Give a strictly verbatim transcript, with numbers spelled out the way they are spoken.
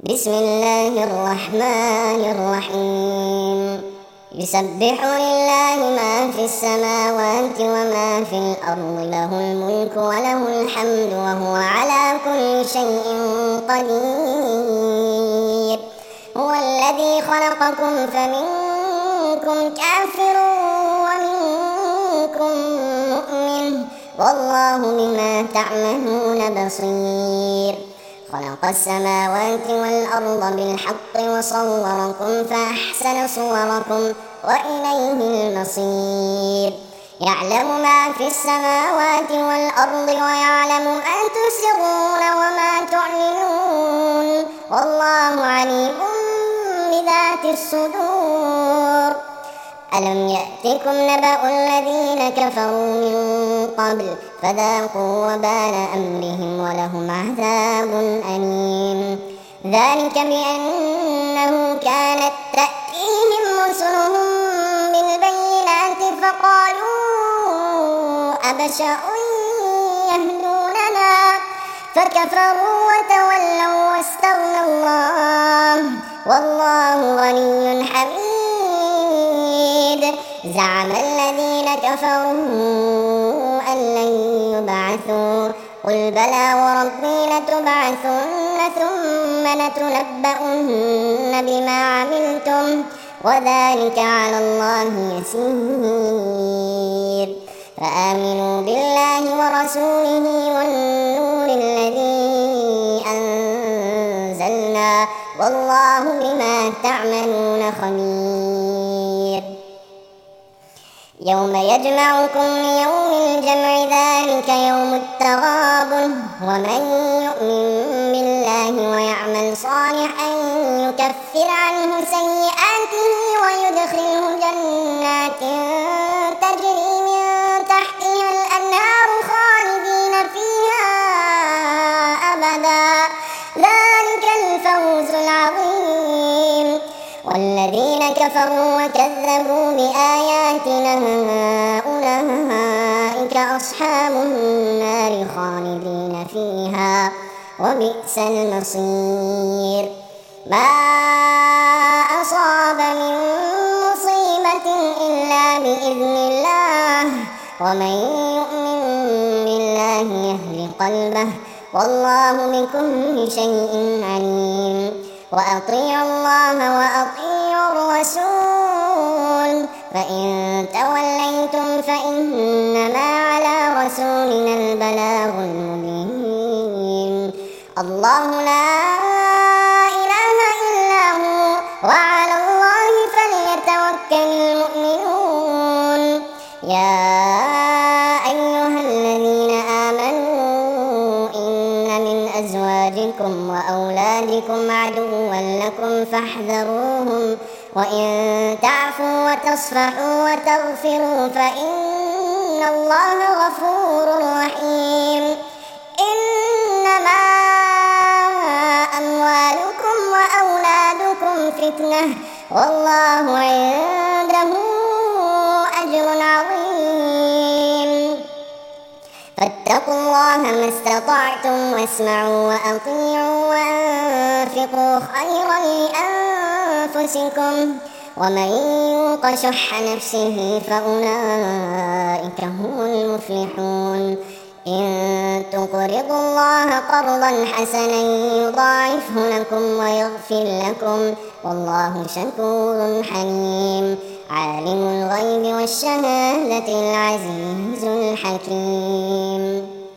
بسم الله الرحمن الرحيم يسبح لله ما في السماوات وما في الأرض له الملك وله الحمد وهو على كل شيء قدير هو الذي خلقكم فمنكم كافر ومنكم مؤمن والله بما تعملون بصير خلق السماوات والأرض بالحق وصوركم فأحسن صوركم وإليه المصير يعلم ما في السماوات والأرض ويعلم ما تسرون وما تعلنون والله عليم بذات الصدور ألم يأتكم نبأ الذين كفروا من قبل فذاقوا وبال أمرهم ولهم عذاب أليم ذلك بأنه كانت تأتيهم رسلهم بالبينات فقالوا أبشر يهدوننا فكفروا وتولوا واستغنى الله والله غني حميد زعم الذين كفروا أن لن يبعثوا قل بلى وربي لتبعثن ثم لتنبؤن بما عملتم وذلك على الله يسير فآمنوا بالله ورسوله والنور الذي أنزلنا والله بما تعملون خبير يوم يجمعكم ليوم الجمع ذلك يوم التغابن ومن يؤمن بالله ويعمل صالحا يكفر عنه سيئاته ويدخله جنات تجري من تحتها الأنهار خالدين فيها أبدا ذلك الفوز العظيم والذين كفروا وكذبوا بآياتنا أولئك أصحاب النار خالدين فيها وبئس المصير ما أصاب من مصيبة إلا بإذن الله ومن يؤمن بالله يهد قلبه والله بكل شيء عليم وأطيعوا الله وأطيعوا الرسول فإن توليتم فإنما على رسولنا البلاغ المبين الله لا إله إلا هو وعلى الله فليتوكل المؤمنون يا أيها الذين آمنوا إن من أزواجكم وأولادكم عدوا لكم فاحذروهم وإن تعفوا وتصفحوا وتغفروا فإن الله غفور رحيم إنما أموالكم وأولادكم فتنة والله عنده أجر عظيم فاتقوا الله ما استطعتم واسمعوا وأطيعوا وأنفقوا خيرا لأنفسكم ومن يوق شح نفسه فأولئك هم المفلحون إن تقرضوا الله قرضا حسنا يضاعفه لكم ويغفر لكم والله شكور حليم عالم الغيب والشهادة العزيز الحكيم